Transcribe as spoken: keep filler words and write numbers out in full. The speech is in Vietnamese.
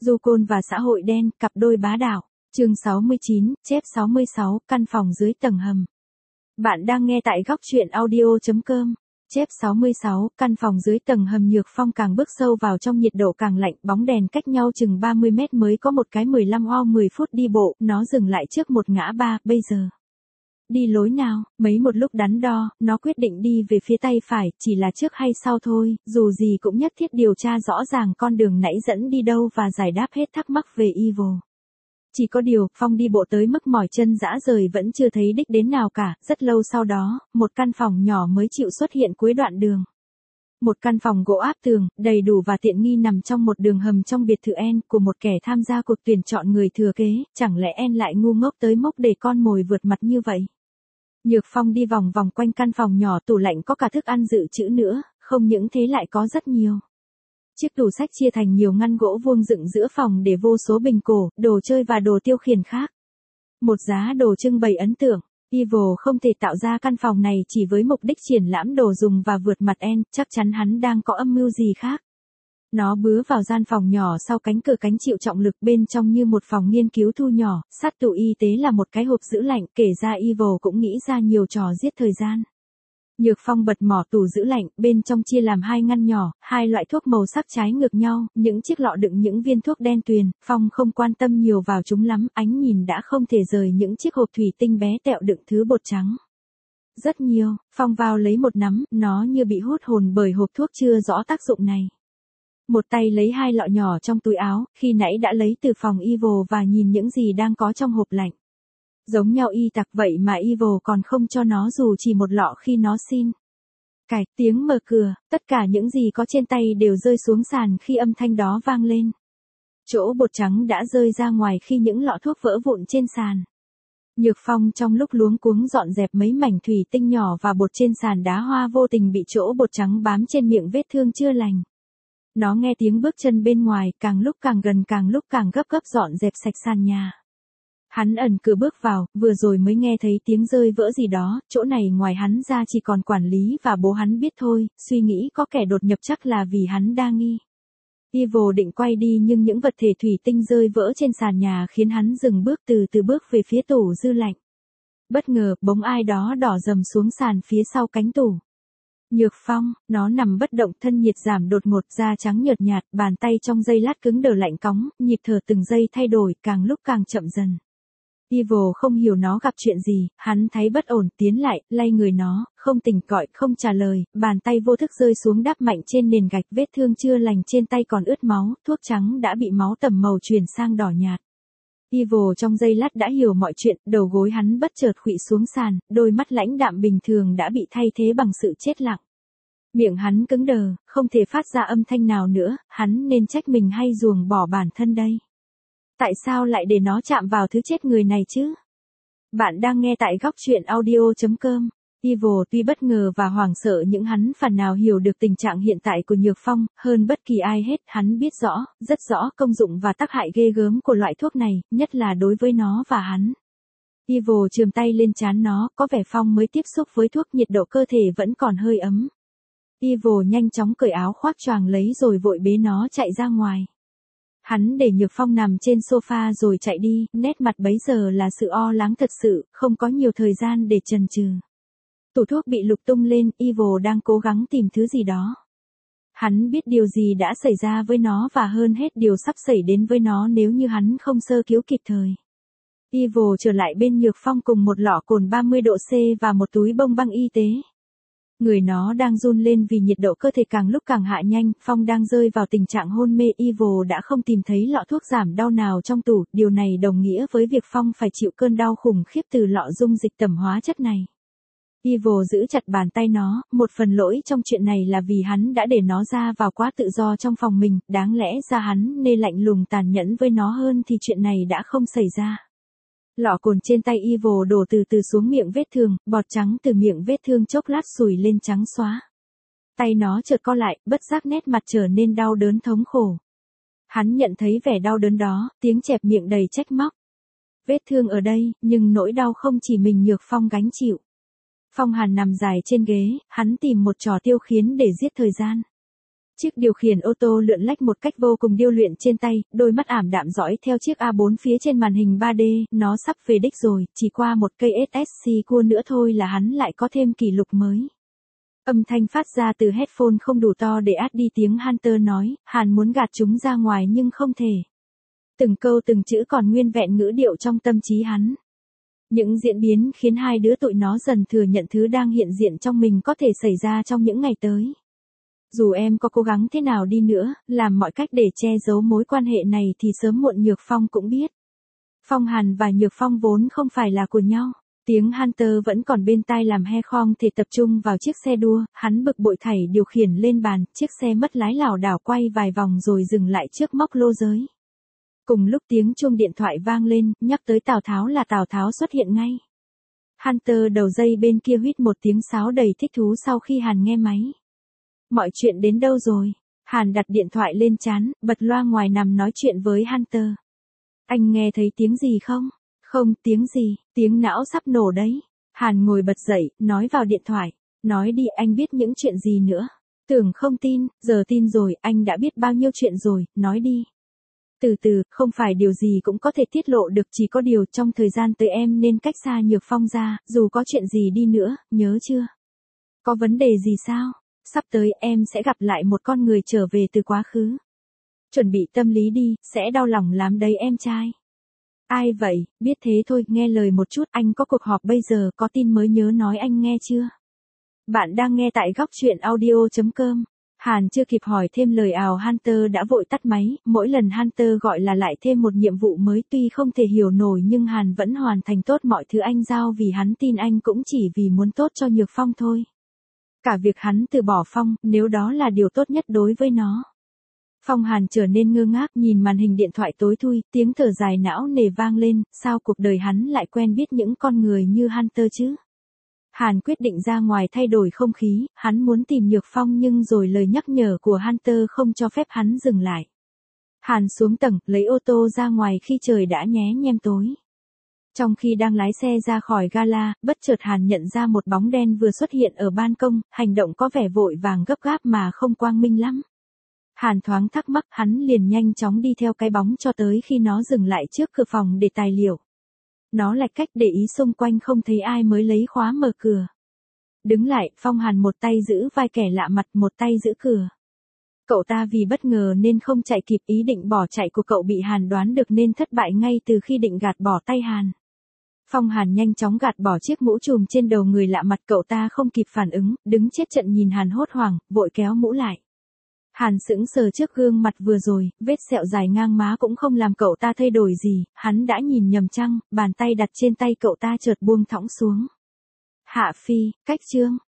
Du Côn và xã hội đen, cặp đôi bá đạo. Chương sáu mươi chín, chép sáu mươi sáu, căn phòng dưới tầng hầm. Bạn đang nghe tại góc truyện audio.com. Chép sáu mươi sáu, căn phòng dưới tầng hầm. Nhược Phong càng bước sâu vào trong, nhiệt độ càng lạnh, bóng đèn cách nhau chừng ba mươi mét mới có một cái mười lăm oao mười phút đi bộ, nó dừng lại trước một ngã ba, bây giờ. Đi lối nào, mấy một lúc đắn đo, nó quyết định đi về phía tay phải, chỉ là trước hay sau thôi, dù gì cũng nhất thiết điều tra rõ ràng con đường nãy dẫn đi đâu và giải đáp hết thắc mắc về Evil. Chỉ có điều, Phong đi bộ tới mức mỏi chân rã rời vẫn chưa thấy đích đến nào cả, rất lâu sau đó, một căn phòng nhỏ mới chịu xuất hiện cuối đoạn đường. Một căn phòng gỗ áp tường, đầy đủ và tiện nghi nằm trong một đường hầm trong biệt thự N của một kẻ tham gia cuộc tuyển chọn người thừa kế, chẳng lẽ N lại ngu ngốc tới mốc để con mồi vượt mặt như vậy? Nhược Phong đi vòng vòng quanh căn phòng nhỏ, tủ lạnh có cả thức ăn dự trữ nữa, không những thế lại có rất nhiều. Chiếc tủ sách chia thành nhiều ngăn gỗ vuông dựng giữa phòng để vô số bình cổ, đồ chơi và đồ tiêu khiển khác. Một giá đồ trưng bày ấn tượng. Evil không thể tạo ra căn phòng này chỉ với mục đích triển lãm đồ dùng và vượt mặt N, chắc chắn hắn đang có âm mưu gì khác. Nó bứa vào gian phòng nhỏ sau cánh cửa cánh chịu trọng lực, bên trong như một phòng nghiên cứu thu nhỏ, sát tủ y tế là một cái hộp giữ lạnh, kể ra Evil cũng nghĩ ra nhiều trò giết thời gian. Nhược Phong bật mỏ tủ giữ lạnh, bên trong chia làm hai ngăn nhỏ, hai loại thuốc màu sắc trái ngược nhau, những chiếc lọ đựng những viên thuốc đen tuyền, Phong không quan tâm nhiều vào chúng lắm, ánh nhìn đã không thể rời những chiếc hộp thủy tinh bé tẹo đựng thứ bột trắng. Rất nhiều, Phong vào lấy một nắm, nó như bị hút hồn bởi hộp thuốc chưa rõ tác dụng này. Một tay lấy hai lọ nhỏ trong túi áo, khi nãy đã lấy từ phòng Evil và nhìn những gì đang có trong hộp lạnh. Giống nhau y tặc vậy mà Evil còn không cho nó dù chỉ một lọ khi nó xin. Cạch, tiếng mở cửa, tất cả những gì có trên tay đều rơi xuống sàn khi âm thanh đó vang lên. Chỗ bột trắng đã rơi ra ngoài khi những lọ thuốc vỡ vụn trên sàn. Nhược Phong trong lúc luống cuống dọn dẹp mấy mảnh thủy tinh nhỏ và bột trên sàn đá hoa vô tình bị chỗ bột trắng bám trên miệng vết thương chưa lành. Nó nghe tiếng bước chân bên ngoài, càng lúc càng gần, càng lúc càng gấp gấp dọn dẹp sạch sàn nhà. Hắn ẩn cửa bước vào, vừa rồi mới nghe thấy tiếng rơi vỡ gì đó, chỗ này ngoài hắn ra chỉ còn quản lý và bố hắn biết thôi, suy nghĩ có kẻ đột nhập chắc là vì hắn đa nghi. Evil định quay đi nhưng những vật thể thủy tinh rơi vỡ trên sàn nhà khiến hắn dừng bước, từ từ bước về phía tủ dư lạnh. Bất ngờ, bóng ai đó đỏ rầm xuống sàn phía sau cánh tủ. Nhược Phong, nó nằm bất động, thân nhiệt giảm đột ngột, da trắng nhợt nhạt, bàn tay trong giây lát cứng đờ lạnh cóng, nhịp thở từng giây thay đổi, càng lúc càng chậm dần. Evil không hiểu nó gặp chuyện gì, hắn thấy bất ổn, tiến lại, lay người nó, không tỉnh gọi, không trả lời, bàn tay vô thức rơi xuống đáp mạnh trên nền gạch, vết thương chưa lành trên tay còn ướt máu, thuốc trắng đã bị máu tẩm màu chuyển sang đỏ nhạt. Evil trong giây lát đã hiểu mọi chuyện, đầu gối hắn bất chợt khuỵu xuống sàn, đôi mắt lãnh đạm bình thường đã bị thay thế bằng sự chết lặng. Miệng hắn cứng đờ, không thể phát ra âm thanh nào nữa, hắn nên trách mình hay ruồng bỏ bản thân đây? Tại sao lại để nó chạm vào thứ chết người này chứ? Bạn đang nghe tại góc truyện audio.com. Evil tuy bất ngờ và hoảng sợ nhưng hắn phần nào hiểu được tình trạng hiện tại của Nhược Phong, hơn bất kỳ ai hết, hắn biết rõ, rất rõ công dụng và tác hại ghê gớm của loại thuốc này, nhất là đối với nó và hắn. Evil chườm tay lên trán nó, có vẻ Phong mới tiếp xúc với thuốc, nhiệt độ cơ thể vẫn còn hơi ấm. Evil nhanh chóng cởi áo khoác choàng lấy rồi vội bế nó chạy ra ngoài. Hắn để Nhược Phong nằm trên sofa rồi chạy đi, nét mặt bấy giờ là sự o lắng thật sự, không có nhiều thời gian để chần chừ. Tủ thuốc bị lục tung lên, Evil đang cố gắng tìm thứ gì đó. Hắn biết điều gì đã xảy ra với nó và hơn hết điều sắp xảy đến với nó nếu như hắn không sơ cứu kịp thời. Evil trở lại bên Nhược Phong cùng một lọ cồn ba mươi độ C và một túi bông băng y tế. Người nó đang run lên vì nhiệt độ cơ thể càng lúc càng hạ nhanh, Phong đang rơi vào tình trạng hôn mê. Evil đã không tìm thấy lọ thuốc giảm đau nào trong tủ, điều này đồng nghĩa với việc Phong phải chịu cơn đau khủng khiếp từ lọ dung dịch tẩm hóa chất này. Evil giữ chặt bàn tay nó, một phần lỗi trong chuyện này là vì hắn đã để nó ra vào quá tự do trong phòng mình, đáng lẽ ra hắn nên lạnh lùng tàn nhẫn với nó hơn thì chuyện này đã không xảy ra. Lọ cồn trên tay Evil đổ từ từ xuống miệng vết thương, bọt trắng từ miệng vết thương chốc lát sùi lên trắng xóa. Tay nó chợt co lại, bất giác nét mặt trở nên đau đớn thống khổ. Hắn nhận thấy vẻ đau đớn đó, tiếng chẹp miệng đầy trách móc. Vết thương ở đây, nhưng nỗi đau không chỉ mình Nhược Phong gánh chịu. Phong Hàn nằm dài trên ghế, hắn tìm một trò tiêu khiến để giết thời gian. Chiếc điều khiển ô tô lượn lách một cách vô cùng điêu luyện trên tay, đôi mắt ảm đạm dõi theo chiếc A bốn phía trên màn hình ba D, nó sắp về đích rồi, chỉ qua một cây ét ét xê cua nữa thôi là hắn lại có thêm kỷ lục mới. Âm thanh phát ra từ headphone không đủ to để át đi tiếng Hunter nói, Hàn muốn gạt chúng ra ngoài nhưng không thể. Từng câu từng chữ còn nguyên vẹn ngữ điệu trong tâm trí hắn. Những diễn biến khiến hai đứa tụi nó dần thừa nhận thứ đang hiện diện trong mình có thể xảy ra trong những ngày tới. Dù em có cố gắng thế nào đi nữa, làm mọi cách để che giấu mối quan hệ này thì sớm muộn Nhược Phong cũng biết. Phong Hàn và Nhược Phong vốn không phải là của nhau. Tiếng Hunter vẫn còn bên tai làm he không thể tập trung vào chiếc xe đua, hắn bực bội thảy điều khiển lên bàn, chiếc xe mất lái lảo đảo quay vài vòng rồi dừng lại trước móc lô giới. Cùng lúc tiếng chuông điện thoại vang lên, nhắc tới Tào Tháo là Tào Tháo xuất hiện ngay. Hunter đầu dây bên kia huýt một tiếng sáo đầy thích thú sau khi Hàn nghe máy. Mọi chuyện đến đâu rồi? Hàn đặt điện thoại lên trán, bật loa ngoài nằm nói chuyện với Hunter. Anh nghe thấy tiếng gì không? Không, tiếng gì, tiếng não sắp nổ đấy. Hàn ngồi bật dậy, nói vào điện thoại. Nói đi, anh biết những chuyện gì nữa? Tưởng không tin, giờ tin rồi, anh đã biết bao nhiêu chuyện rồi, nói đi. Từ từ, không phải điều gì cũng có thể tiết lộ được, chỉ có điều trong thời gian tới em nên cách xa Nhược Phong ra, dù có chuyện gì đi nữa, nhớ chưa? Có vấn đề gì sao? Sắp tới em sẽ gặp lại một con người trở về từ quá khứ. Chuẩn bị tâm lý đi, sẽ đau lòng lắm đấy em trai. Ai vậy, biết thế thôi, nghe lời một chút, anh có cuộc họp bây giờ, có tin mới nhớ nói anh nghe chưa? Bạn đang nghe tại góc truyện audio chấm com. Hàn chưa kịp hỏi thêm lời ào Hunter đã vội tắt máy, mỗi lần Hunter gọi là lại thêm một nhiệm vụ mới, tuy không thể hiểu nổi nhưng Hàn vẫn hoàn thành tốt mọi thứ anh giao vì hắn tin anh cũng chỉ vì muốn tốt cho Nhược Phong thôi. Cả việc hắn từ bỏ Phong, nếu đó là điều tốt nhất đối với nó. Phong Hàn trở nên ngơ ngác nhìn màn hình điện thoại tối thui, tiếng thở dài não nề vang lên, sao cuộc đời hắn lại quen biết những con người như Hunter chứ? Hàn quyết định ra ngoài thay đổi không khí, hắn muốn tìm Nhược Phong nhưng rồi lời nhắc nhở của Hunter không cho phép hắn dừng lại. Hàn xuống tầng, lấy ô tô ra ngoài khi trời đã nhé nhem tối. Trong khi đang lái xe ra khỏi gala, bất chợt Hàn nhận ra một bóng đen vừa xuất hiện ở ban công, hành động có vẻ vội vàng gấp gáp mà không quang minh lắm. Hàn thoáng thắc mắc, hắn liền nhanh chóng đi theo cái bóng cho tới khi nó dừng lại trước cửa phòng để tài liệu. Nó lạch cách để ý xung quanh không thấy ai mới lấy khóa mở cửa. Đứng lại, Phong Hàn một tay giữ vai kẻ lạ mặt, một tay giữ cửa. Cậu ta vì bất ngờ nên không chạy kịp, ý định bỏ chạy của cậu bị Hàn đoán được nên thất bại ngay từ khi định gạt bỏ tay Hàn. Phong Hàn nhanh chóng gạt bỏ chiếc mũ trùm trên đầu người lạ mặt, cậu ta không kịp phản ứng, đứng chết trận nhìn Hàn hốt hoảng, vội kéo mũ lại. Hàn sững sờ trước gương mặt vừa rồi, vết sẹo dài ngang má cũng không làm cậu ta thay đổi gì, hắn đã nhìn nhầm chăng, bàn tay đặt trên tay cậu ta chợt buông thõng xuống. Hạ Phi, cách chương.